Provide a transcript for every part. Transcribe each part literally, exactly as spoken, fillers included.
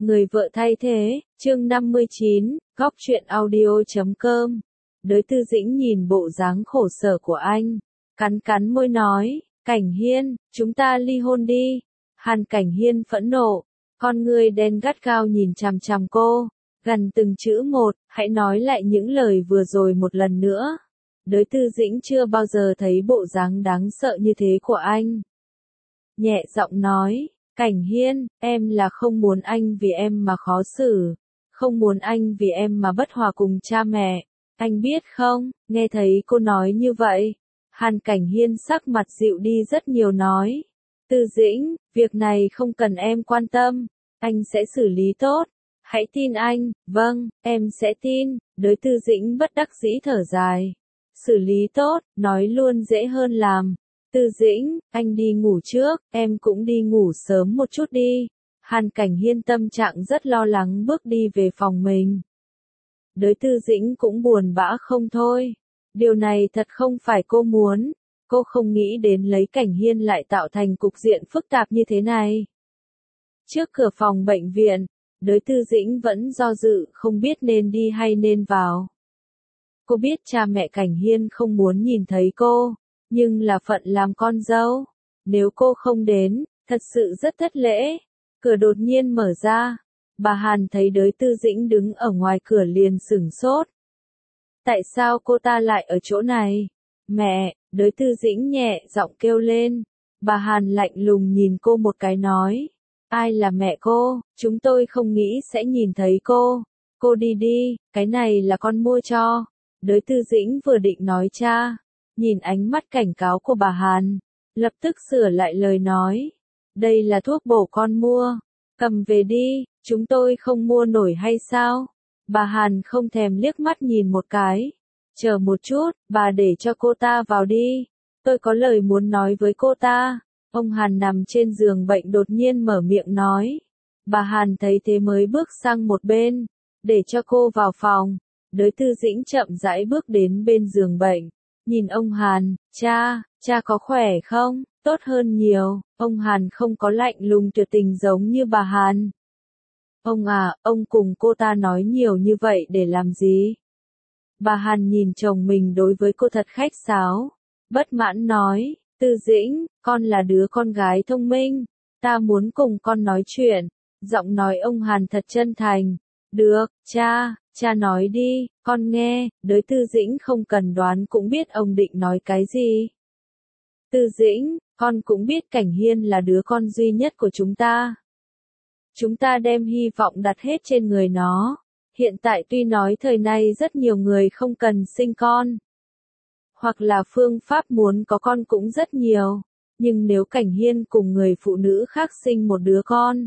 Người vợ thay thế, chương năm mươi chín, góc truyện audio chấm com. Đới Tư Dĩnh nhìn bộ dáng khổ sở của anh, cắn cắn môi nói, Cảnh Hiên, chúng ta ly hôn đi. Hàn Cảnh Hiên phẫn nộ, con ngươi đen gắt gao nhìn chằm chằm cô, gần từng chữ một, hãy nói lại những lời vừa rồi một lần nữa. Đới Tư Dĩnh chưa bao giờ thấy bộ dáng đáng sợ như thế của anh. Nhẹ giọng nói, Cảnh Hiên, em là không muốn anh vì em mà khó xử, không muốn anh vì em mà bất hòa cùng cha mẹ, anh biết không? Nghe thấy cô nói như vậy, Hàn Cảnh Hiên sắc mặt dịu đi rất nhiều nói, Tư Dĩnh, việc này không cần em quan tâm, anh sẽ xử lý tốt, hãy tin anh. Vâng, em sẽ tin. Đới Tư Dĩnh bất đắc dĩ thở dài, xử lý tốt, nói luôn dễ hơn làm. Tư Dĩnh, anh đi ngủ trước, em cũng đi ngủ sớm một chút đi. Hàn Cảnh Hiên tâm trạng rất lo lắng bước đi về phòng mình. Đới Tư Dĩnh cũng buồn bã không thôi. Điều này thật không phải cô muốn. Cô không nghĩ đến lấy Cảnh Hiên lại tạo thành cục diện phức tạp như thế này. Trước cửa phòng bệnh viện, Đới Tư Dĩnh vẫn do dự không biết nên đi hay nên vào. Cô biết cha mẹ Cảnh Hiên không muốn nhìn thấy cô, nhưng là phận làm con dâu. Nếu cô không đến, thật sự rất thất lễ. Cửa đột nhiên mở ra. Bà Hàn thấy Đới Tư Dĩnh đứng ở ngoài cửa liền sửng sốt. Tại sao cô ta lại ở chỗ này? Mẹ, Đới Tư Dĩnh nhẹ giọng kêu lên. Bà Hàn lạnh lùng nhìn cô một cái nói. Ai là mẹ cô? Chúng tôi không nghĩ sẽ nhìn thấy cô. Cô đi đi, cái này là con mua cho. Đới Tư Dĩnh vừa định nói cha. Nhìn ánh mắt cảnh cáo của bà Hàn, lập tức sửa lại lời nói. Đây là thuốc bổ con mua. Cầm về đi, chúng tôi không mua nổi hay sao? Bà Hàn không thèm liếc mắt nhìn một cái. Chờ một chút, bà để cho cô ta vào đi. Tôi có lời muốn nói với cô ta. Ông Hàn nằm trên giường bệnh đột nhiên mở miệng nói. Bà Hàn thấy thế mới bước sang một bên, để cho cô vào phòng. Đới Tư Dĩnh chậm rãi bước đến bên giường bệnh. Nhìn ông Hàn, cha, cha có khỏe không? Tốt hơn nhiều. Ông Hàn không có lạnh lùng tuyệt tình giống như bà Hàn. Ông à, ông cùng cô ta nói nhiều như vậy để làm gì? Bà Hàn nhìn chồng mình đối với cô thật khách sáo. Bất mãn nói, Tư Dĩnh, con là đứa con gái thông minh. Ta muốn cùng con nói chuyện. Giọng nói ông Hàn thật chân thành. Được, cha, cha nói đi, con nghe. Đới Tư Dĩnh không cần đoán cũng biết ông định nói cái gì. Tư Dĩnh, con cũng biết Cảnh Hiên là đứa con duy nhất của chúng ta. Chúng ta đem hy vọng đặt hết trên người nó. Hiện tại tuy nói thời nay rất nhiều người không cần sinh con, hoặc là phương pháp muốn có con cũng rất nhiều, nhưng nếu Cảnh Hiên cùng người phụ nữ khác sinh một đứa con,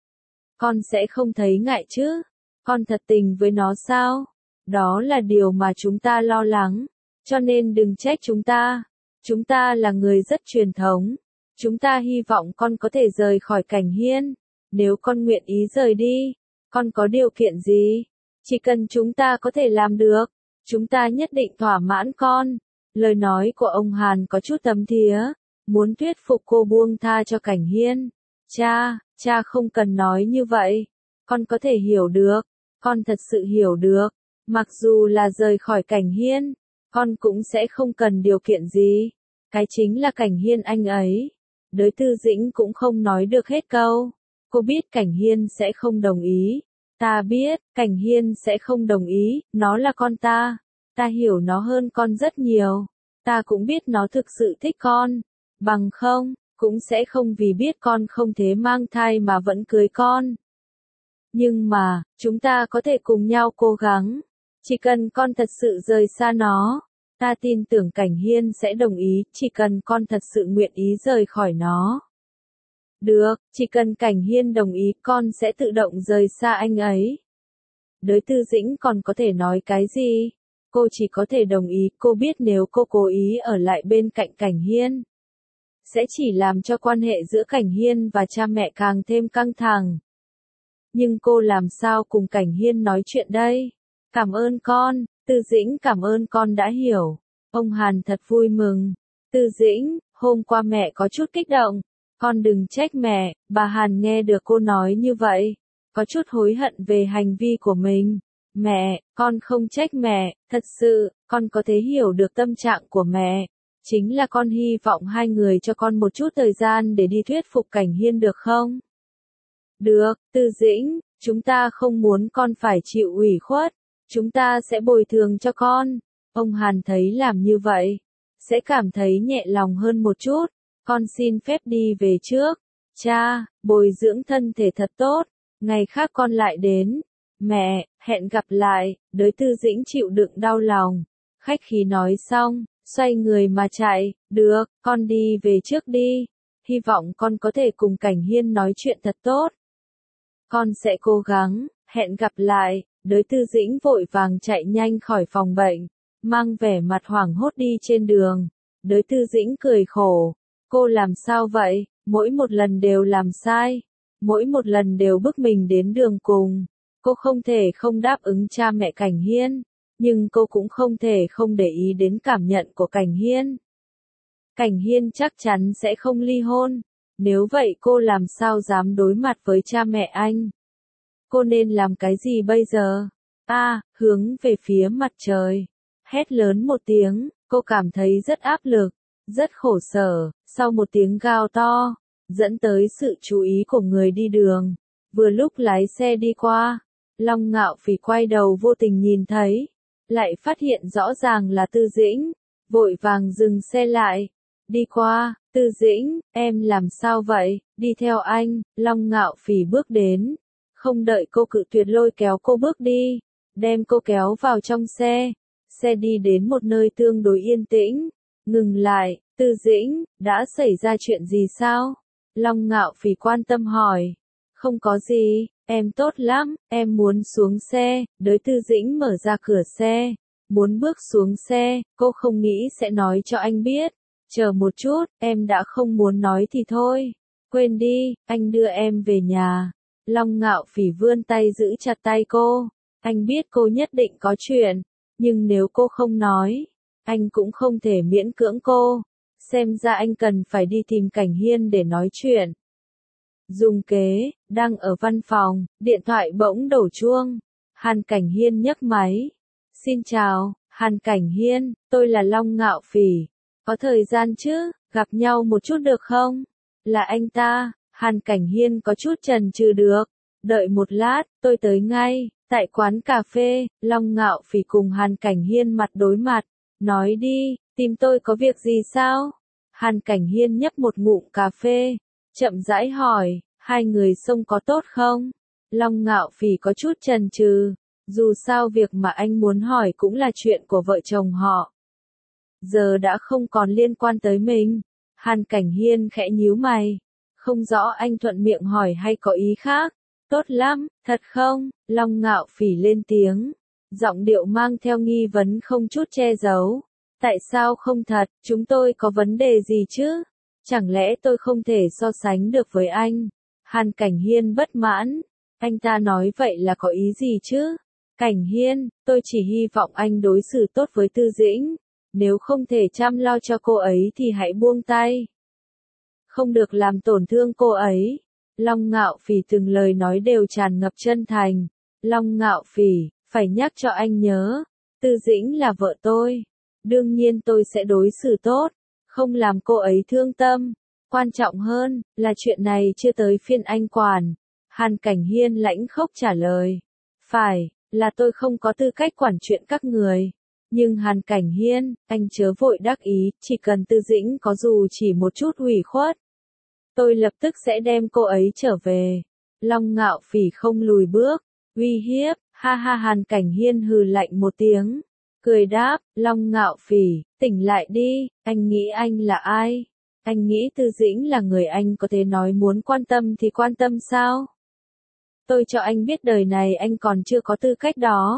con sẽ không thấy ngại chứ? Con thật tình với nó sao? Đó là điều mà chúng ta lo lắng, cho nên đừng trách chúng ta. Chúng ta là người rất truyền thống. Chúng ta hy vọng con có thể rời khỏi Cảnh Hiên. Nếu con nguyện ý rời đi, con có điều kiện gì? Chỉ cần chúng ta có thể làm được, chúng ta nhất định thỏa mãn con. Lời nói của ông Hàn có chút thấm thía, muốn thuyết phục cô buông tha cho Cảnh Hiên. Cha, cha không cần nói như vậy. Con có thể hiểu được, con thật sự hiểu được. Mặc dù là rời khỏi Cảnh Hiên, con cũng sẽ không cần điều kiện gì. Cái chính là Cảnh Hiên anh ấy. Đới Tư Dĩnh cũng không nói được hết câu. Cô biết Cảnh Hiên sẽ không đồng ý. Ta biết, Cảnh Hiên sẽ không đồng ý, nó là con ta. Ta hiểu nó hơn con rất nhiều. Ta cũng biết nó thực sự thích con. Bằng không, cũng sẽ không vì biết con không thể mang thai mà vẫn cưới con. Nhưng mà, chúng ta có thể cùng nhau cố gắng. Chỉ cần con thật sự rời xa nó, ta tin tưởng Cảnh Hiên sẽ đồng ý, chỉ cần con thật sự nguyện ý rời khỏi nó. Được, chỉ cần Cảnh Hiên đồng ý con sẽ tự động rời xa anh ấy. Đới Tư Dĩnh còn có thể nói cái gì? Cô chỉ có thể đồng ý, cô biết nếu cô cố ý ở lại bên cạnh Cảnh Hiên, sẽ chỉ làm cho quan hệ giữa Cảnh Hiên và cha mẹ càng thêm căng thẳng. Nhưng cô làm sao cùng Cảnh Hiên nói chuyện đây? Cảm ơn con, Tư Dĩnh cảm ơn con đã hiểu. Ông Hàn thật vui mừng. Tư Dĩnh, hôm qua mẹ có chút kích động. Con đừng trách mẹ. Bà Hàn nghe được cô nói như vậy, có chút hối hận về hành vi của mình. Mẹ, con không trách mẹ, thật sự, con có thể hiểu được tâm trạng của mẹ. Chính là con hy vọng hai người cho con một chút thời gian để đi thuyết phục Cảnh Hiên được không? Được, Tư Dĩnh, chúng ta không muốn con phải chịu ủy khuất, chúng ta sẽ bồi thường cho con. Ông Hàn thấy làm như vậy, sẽ cảm thấy nhẹ lòng hơn một chút. Con xin phép đi về trước. Cha, bồi dưỡng thân thể thật tốt, ngày khác con lại đến. Mẹ, hẹn gặp lại. Đới Tư Dĩnh chịu đựng đau lòng, khách khí nói xong, xoay người mà chạy. Được, con đi về trước đi. Hy vọng con có thể cùng Cảnh Hiên nói chuyện thật tốt. Con sẽ cố gắng, hẹn gặp lại. Đới Tư Dĩnh vội vàng chạy nhanh khỏi phòng bệnh, mang vẻ mặt hoảng hốt đi trên đường. Đới Tư Dĩnh cười khổ. Cô làm sao vậy? Mỗi một lần đều làm sai. Mỗi một lần đều bức mình đến đường cùng. Cô không thể không đáp ứng cha mẹ Cảnh Hiên, nhưng cô cũng không thể không để ý đến cảm nhận của Cảnh Hiên. Cảnh Hiên chắc chắn sẽ không ly hôn. Nếu vậy cô làm sao dám đối mặt với cha mẹ anh? Cô nên làm cái gì bây giờ? A, à, hướng về phía mặt trời. Hét lớn một tiếng, cô cảm thấy rất áp lực, rất khổ sở. Sau một tiếng gào to, dẫn tới sự chú ý của người đi đường. Vừa lúc lái xe đi qua, Long Ngạo Phỉ quay đầu vô tình nhìn thấy, lại phát hiện rõ ràng là Tư Dĩnh, vội vàng dừng xe lại, đi qua. Tư Dĩnh, em làm sao vậy? Đi theo anh. Long Ngạo Phỉ bước đến, không đợi cô cự tuyệt lôi kéo cô bước đi, đem cô kéo vào trong xe. Xe đi đến một nơi tương đối yên tĩnh, ngừng lại. Tư Dĩnh, đã xảy ra chuyện gì sao? Long Ngạo Phỉ quan tâm hỏi. Không có gì, em tốt lắm, em muốn xuống xe. Đới Tư Dĩnh mở ra cửa xe, muốn bước xuống xe, cô không nghĩ sẽ nói cho anh biết. Chờ một chút, em đã không muốn nói thì thôi. Quên đi, anh đưa em về nhà. Long Ngạo Phỉ vươn tay giữ chặt tay cô. Anh biết cô nhất định có chuyện, nhưng nếu cô không nói, anh cũng không thể miễn cưỡng cô. Xem ra anh cần phải đi tìm Cảnh Hiên để nói chuyện. Dùng kế, đang ở văn phòng, điện thoại bỗng đổ chuông. Hàn Cảnh Hiên nhấc máy. Xin chào, Hàn Cảnh Hiên, tôi là Long Ngạo Phỉ. Có thời gian chứ, gặp nhau một chút được không? Là anh ta. Hàn Cảnh Hiên có chút chần chừ được. Đợi một lát, tôi tới ngay. Tại quán cà phê, Long Ngạo Phỉ cùng Hàn Cảnh Hiên mặt đối mặt. Nói đi, tìm tôi có việc gì sao? Hàn Cảnh Hiên nhấp một ngụm cà phê, chậm rãi hỏi, hai người xông có tốt không? Long Ngạo Phỉ có chút chần chừ, dù sao việc mà anh muốn hỏi cũng là chuyện của vợ chồng họ. Giờ đã không còn liên quan tới mình. Hàn Cảnh Hiên khẽ nhíu mày, không rõ anh thuận miệng hỏi hay có ý khác. Tốt lắm, thật không? Long Ngạo Phỉ lên tiếng, giọng điệu mang theo nghi vấn không chút che giấu. Tại sao không thật, chúng tôi có vấn đề gì chứ? Chẳng lẽ tôi không thể so sánh được với anh? Hàn Cảnh Hiên bất mãn. Anh ta nói vậy là có ý gì chứ? Cảnh Hiên, tôi chỉ hy vọng anh đối xử tốt với Tư Dĩnh. Nếu không thể chăm lo cho cô ấy thì hãy buông tay. Không được làm tổn thương cô ấy. Long Ngạo Phỉ từng lời nói đều tràn ngập chân thành. Long Ngạo Phỉ, phải nhắc cho anh nhớ, Tư Dĩnh là vợ tôi. Đương nhiên tôi sẽ đối xử tốt, không làm cô ấy thương tâm. Quan trọng hơn, là chuyện này chưa tới phiên anh quản. Hàn Cảnh Hiên lãnh khốc trả lời. Phải, là tôi không có tư cách quản chuyện các người. Nhưng Hàn Cảnh Hiên, anh chớ vội đắc ý, chỉ cần Tư Dĩnh có dù chỉ một chút ủy khuất, tôi lập tức sẽ đem cô ấy trở về. Long Ngạo Phỉ không lùi bước, uy hiếp, ha ha. Hàn Cảnh Hiên hừ lạnh một tiếng, cười đáp, Long Ngạo Phỉ, tỉnh lại đi, anh nghĩ anh là ai? Anh nghĩ Tư Dĩnh là người anh có thể nói muốn quan tâm thì quan tâm sao? Tôi cho anh biết đời này anh còn chưa có tư cách đó.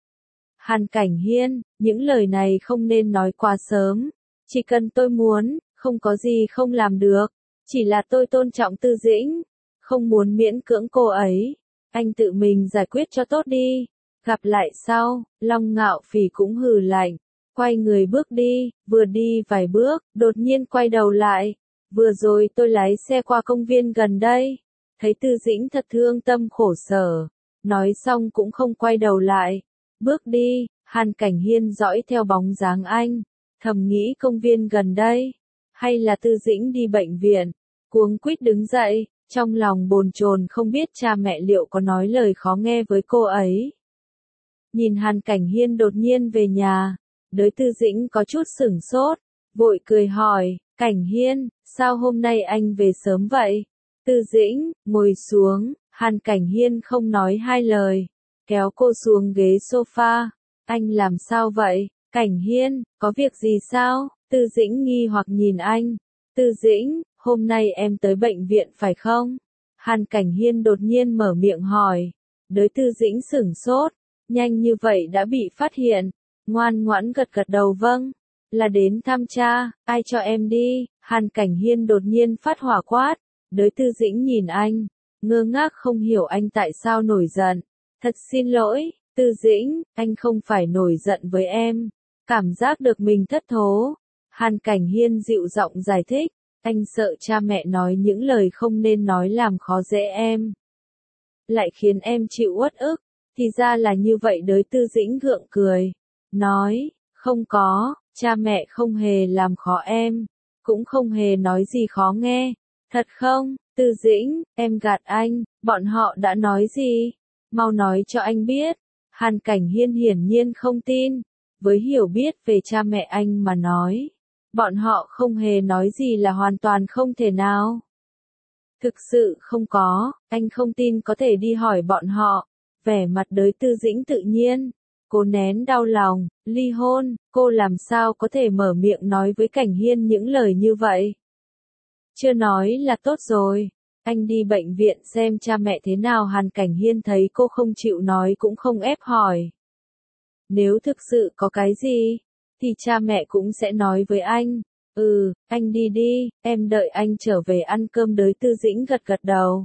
Hàn Cảnh Hiên, những lời này không nên nói quá sớm. Chỉ cần tôi muốn, không có gì không làm được. Chỉ là tôi tôn trọng Tư Dĩnh, không muốn miễn cưỡng cô ấy. Anh tự mình giải quyết cho tốt đi. Gặp lại sau. Long Ngạo Phỉ cũng hừ lạnh, quay người bước đi. Vừa đi vài bước, đột nhiên quay đầu lại. Vừa rồi tôi lái xe qua công viên gần đây, thấy Tư Dĩnh thật thương tâm khổ sở, nói xong cũng không quay đầu lại, bước đi. Hàn Cảnh Hiên dõi theo bóng dáng anh, thầm nghĩ công viên gần đây, hay là Tư Dĩnh đi bệnh viện, cuống quýt đứng dậy, trong lòng bồn chồn không biết cha mẹ liệu có nói lời khó nghe với cô ấy. Nhìn Hàn Cảnh Hiên đột nhiên về nhà, đới Tư Dĩnh có chút sửng sốt, vội cười hỏi, Cảnh Hiên, sao hôm nay anh về sớm vậy? Tư Dĩnh, ngồi xuống, Hàn Cảnh Hiên không nói hai lời, kéo cô xuống ghế sofa. Anh làm sao vậy? Cảnh Hiên, có việc gì sao? Tư Dĩnh nghi hoặc nhìn anh. Tư Dĩnh, hôm nay em tới bệnh viện phải không? Hàn Cảnh Hiên đột nhiên mở miệng hỏi. Đới Tư Dĩnh sửng sốt, nhanh như vậy đã bị phát hiện. Ngoan ngoãn gật gật đầu vâng. Là đến thăm cha, ai cho em đi? Hàn Cảnh Hiên đột nhiên phát hỏa quát. Đới Tư Dĩnh nhìn anh, ngơ ngác không hiểu anh tại sao nổi giận. Thật xin lỗi, Tư Dĩnh, anh không phải nổi giận với em. Cảm giác được mình thất thố. Hàn Cảnh Hiên dịu giọng giải thích, anh sợ cha mẹ nói những lời không nên nói làm khó dễ em, lại khiến em chịu uất ức. Thì ra là như vậy. Đới Tư Dĩnh gượng cười, nói, không có, cha mẹ không hề làm khó em, cũng không hề nói gì khó nghe. Thật không? Tư Dĩnh, em gạt anh, bọn họ đã nói gì? Mau nói cho anh biết. Hàn Cảnh Hiên hiển nhiên không tin, với hiểu biết về cha mẹ anh mà nói, bọn họ không hề nói gì là hoàn toàn không thể nào. Thực sự không có, anh không tin có thể đi hỏi bọn họ. Vẻ mặt đới Tư Dĩnh tự nhiên, cô nén đau lòng, ly hôn, cô làm sao có thể mở miệng nói với Cảnh Hiên những lời như vậy. Chưa nói là tốt rồi, anh đi bệnh viện xem cha mẹ thế nào. Hàn Cảnh Hiên thấy cô không chịu nói cũng không ép hỏi. Nếu thực sự có cái gì, thì cha mẹ cũng sẽ nói với anh. Ừ, anh đi đi, em đợi anh trở về ăn cơm. Đới Tư Dĩnh gật gật đầu.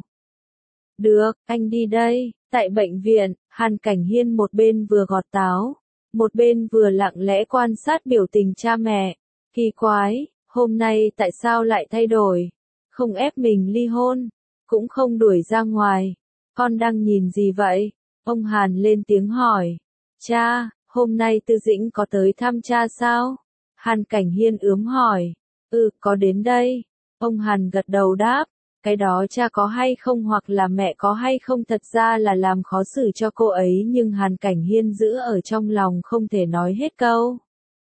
Được, anh đi đây. Tại bệnh viện, Hàn Cảnh Hiên một bên vừa gọt táo, một bên vừa lặng lẽ quan sát biểu tình cha mẹ. Kỳ quái, hôm nay tại sao lại thay đổi? Không ép mình ly hôn, cũng không đuổi ra ngoài. Con đang nhìn gì vậy? Ông Hàn lên tiếng hỏi. Cha, hôm nay Tư Dĩnh có tới thăm cha sao? Hàn Cảnh Hiên ướm hỏi. Ừ, có đến đây. Ông Hàn gật đầu đáp. Cái đó cha có hay không hoặc là mẹ có hay không thật ra là làm khó xử cho cô ấy, nhưng Hàn Cảnh Hiên giữ ở trong lòng không thể nói hết câu.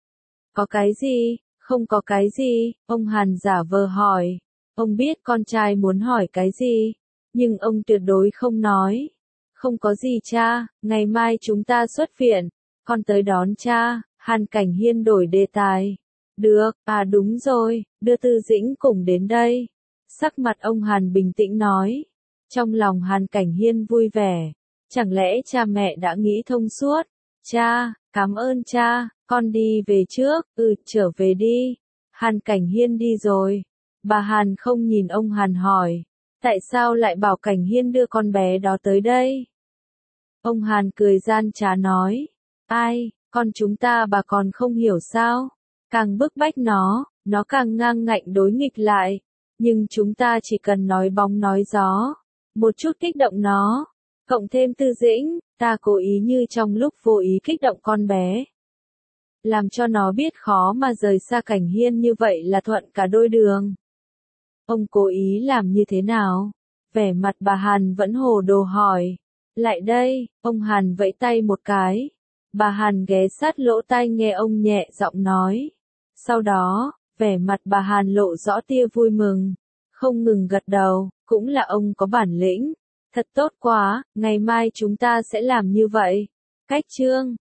Có cái gì? Không có cái gì, ông Hàn giả vờ hỏi. Ông biết con trai muốn hỏi cái gì, nhưng ông tuyệt đối không nói. Không có gì cha, ngày mai chúng ta xuất viện, con tới đón cha. Hàn Cảnh Hiên đổi đề tài. Được, à đúng rồi, đưa Tư Dĩnh cùng đến đây. Sắc mặt ông Hàn bình tĩnh nói. Trong lòng Hàn Cảnh Hiên vui vẻ. Chẳng lẽ cha mẹ đã nghĩ thông suốt? Cha, cảm ơn cha, con đi về trước. Ừ, trở về đi. Hàn Cảnh Hiên đi rồi. Bà Hàn không nhìn ông Hàn hỏi. Tại sao lại bảo Cảnh Hiên đưa con bé đó tới đây? Ông Hàn cười gian trá nói. Ai, con chúng ta bà còn không hiểu sao? Càng bức bách nó, nó càng ngang ngạnh đối nghịch lại. Nhưng chúng ta chỉ cần nói bóng nói gió, một chút kích động nó, cộng thêm Tư Dĩnh, ta cố ý như trong lúc vô ý kích động con bé. Làm cho nó biết khó mà rời xa Cảnh Hiên như vậy là thuận cả đôi đường. Ông cố ý làm như thế nào? Vẻ mặt bà Hàn vẫn hồ đồ hỏi. Lại đây, ông Hàn vẫy tay một cái. Bà Hàn ghé sát lỗ tai nghe ông nhẹ giọng nói. Sau đó, vẻ mặt bà Hàn lộ rõ tia vui mừng, không ngừng gật đầu, cũng là ông có bản lĩnh. Thật tốt quá, ngày mai chúng ta sẽ làm như vậy. Cách chương